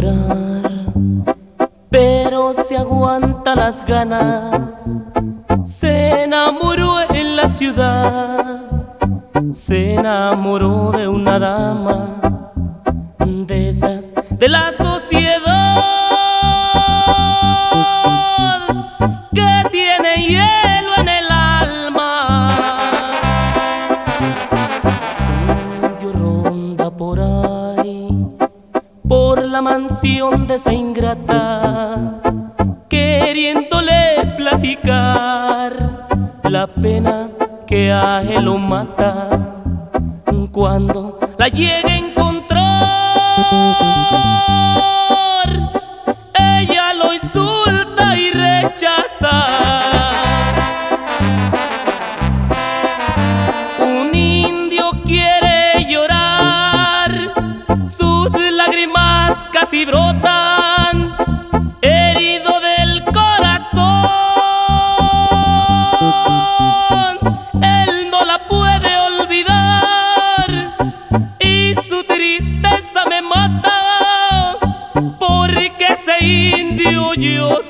llorar, pero se aguanta las ganas. Se enamoró en la ciudad, se enamoró de una dama, de esas de la sociedad, que tiene hielo en el alma. Dios ronda por ahí, por la mansión de esa ingrata, queriéndole platicar la pena que a él lo mata. Cuando la llegue a encontrar, ella lo insulta y rechaza. Un indio quiere llorar, sus lágrimas casi brotan, herido del corazón. Él no la puede olvidar y su tristeza me mata, porque ese indio yo